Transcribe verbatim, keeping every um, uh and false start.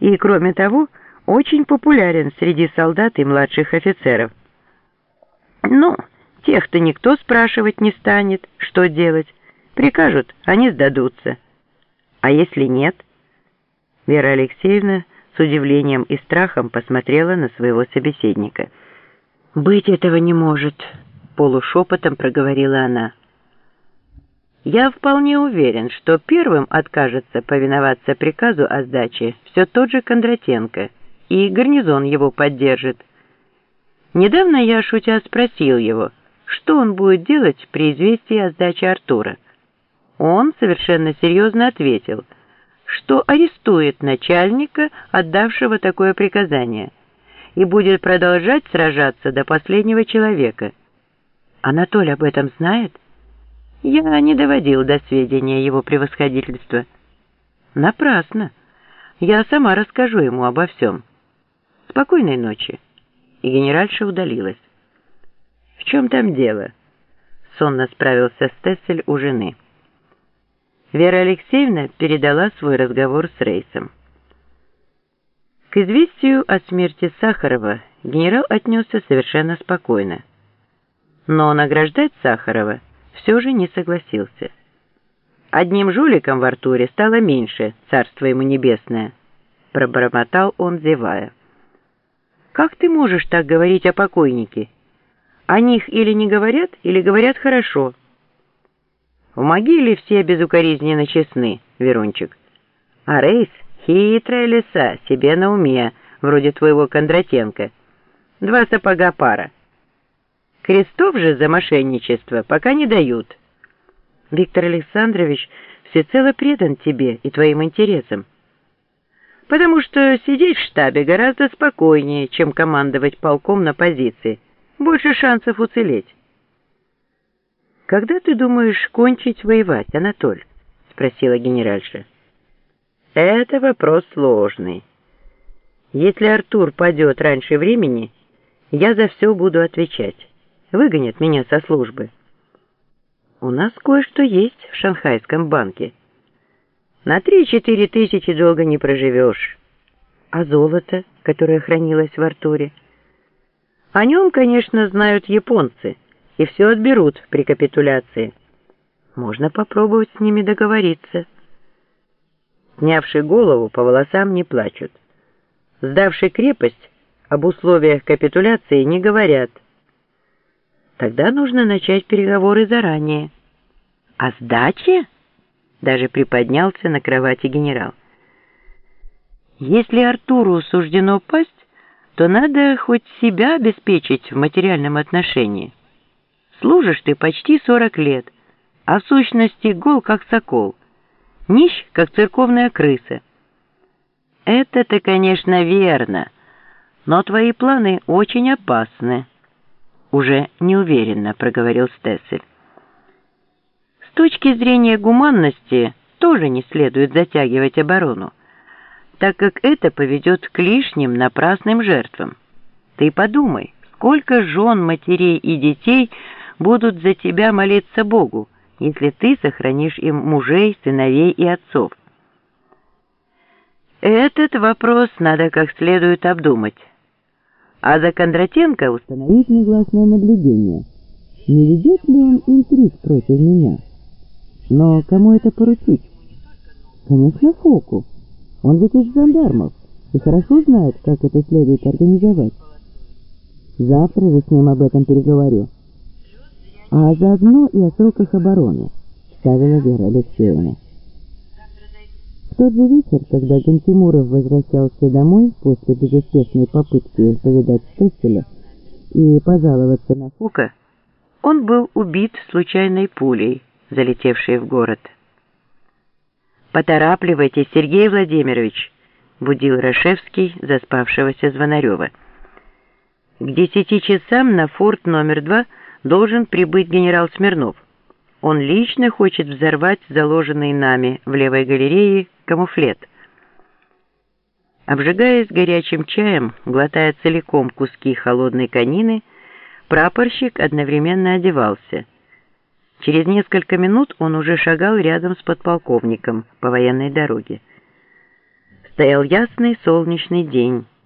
и, кроме того, очень популярен среди солдат и младших офицеров. Ну, тех-то никто спрашивать не станет, что делать. Прикажут, они сдадутся. А если нет? Вера Алексеевна с удивлением и страхом посмотрела на своего собеседника. «Быть этого не может», — полушепотом проговорила она. «Я вполне уверен, что первым откажется повиноваться приказу о сдаче все тот же Кондратенко, и гарнизон его поддержит. Недавно я, шутя, спросил его, что он будет делать при известии о сдаче Артура. Он совершенно серьезно ответил, что арестует начальника, отдавшего такое приказание, и будет продолжать сражаться до последнего человека. Анатолий об этом знает? Я не доводил до сведения его превосходительства. Напрасно. Я сама расскажу ему обо всем. Спокойной ночи. И генеральша удалилась. В чем там дело? Сонно справился Стессель у жены. Вера Алексеевна передала свой разговор с Рейсом. К известию о смерти Сахарова генерал отнесся совершенно спокойно. Но награждать Сахарова все же не согласился. «Одним жуликом в Артуре стало меньше, царство ему небесное», — пробормотал он, зевая. «Как ты можешь так говорить о покойнике? О них или не говорят, или говорят хорошо». «В могиле все безукоризненно честны, Верунчик. А Рейс — хитрая лиса, себе на уме, вроде твоего Кондратенко. Два сапога пара. Крестов же за мошенничество пока не дают. Виктор Александрович всецело предан тебе и твоим интересам. Потому что сидеть в штабе гораздо спокойнее, чем командовать полком на позиции. Больше шансов уцелеть». «Когда ты думаешь кончить воевать, Анатоль?» — спросила генеральша. «Это вопрос сложный. Если Артур падет раньше времени, я за все буду отвечать. Выгонят меня со службы. У нас кое-что есть в Шанхайском банке. На три-четыре тысячи долго не проживешь. А золото, которое хранилось в Артуре? О нем, конечно, знают японцы, и все отберут при капитуляции. Можно попробовать с ними договориться». Снявши голову, по волосам не плачут. Сдавши крепость, об условиях капитуляции не говорят. Тогда нужно начать переговоры заранее. «О сдаче?» — даже приподнялся на кровати генерал. «Если Артуру суждено пасть, то надо хоть себя обеспечить в материальном отношении. Служишь ты почти сорок лет, а в сущности гол, как сокол, нищ, как церковная крыса». «Это-то, конечно, верно, но твои планы очень опасны», — уже неуверенно проговорил Стессель. «С точки зрения гуманности тоже не следует затягивать оборону, так как это поведет к лишним напрасным жертвам. Ты подумай, сколько жен, матерей и детей будут за тебя молиться Богу, если ты сохранишь им мужей, сыновей и отцов. Этот вопрос надо как следует обдумать. А за Кондратенко установить негласное наблюдение. Не ведет ли он интриг против меня? Но кому это поручить? Конечно, Фоку. Он ведь из жандармов и хорошо знает, как это следует организовать. Завтра же с ним об этом переговорю. А заодно и о сроках обороны, ставила Вера Алексеевна. В тот же вечер, когда Гантимуров возвращался домой после безуспешной попытки повидать Стесселя и пожаловаться на Фока, он был убит случайной пулей, залетевшей в город. «Поторапливайтесь, Сергей Владимирович», — будил Рашевский заспавшегося Звонарева. «К десяти часам на форт номер два должен прибыть генерал Смирнов. Он лично хочет взорвать заложенный нами в левой галерее камуфлет». Обжигаясь горячим чаем, глотая целиком куски холодной конины, прапорщик одновременно одевался. Через несколько минут он уже шагал рядом с подполковником по военной дороге. Стоял ясный солнечный день.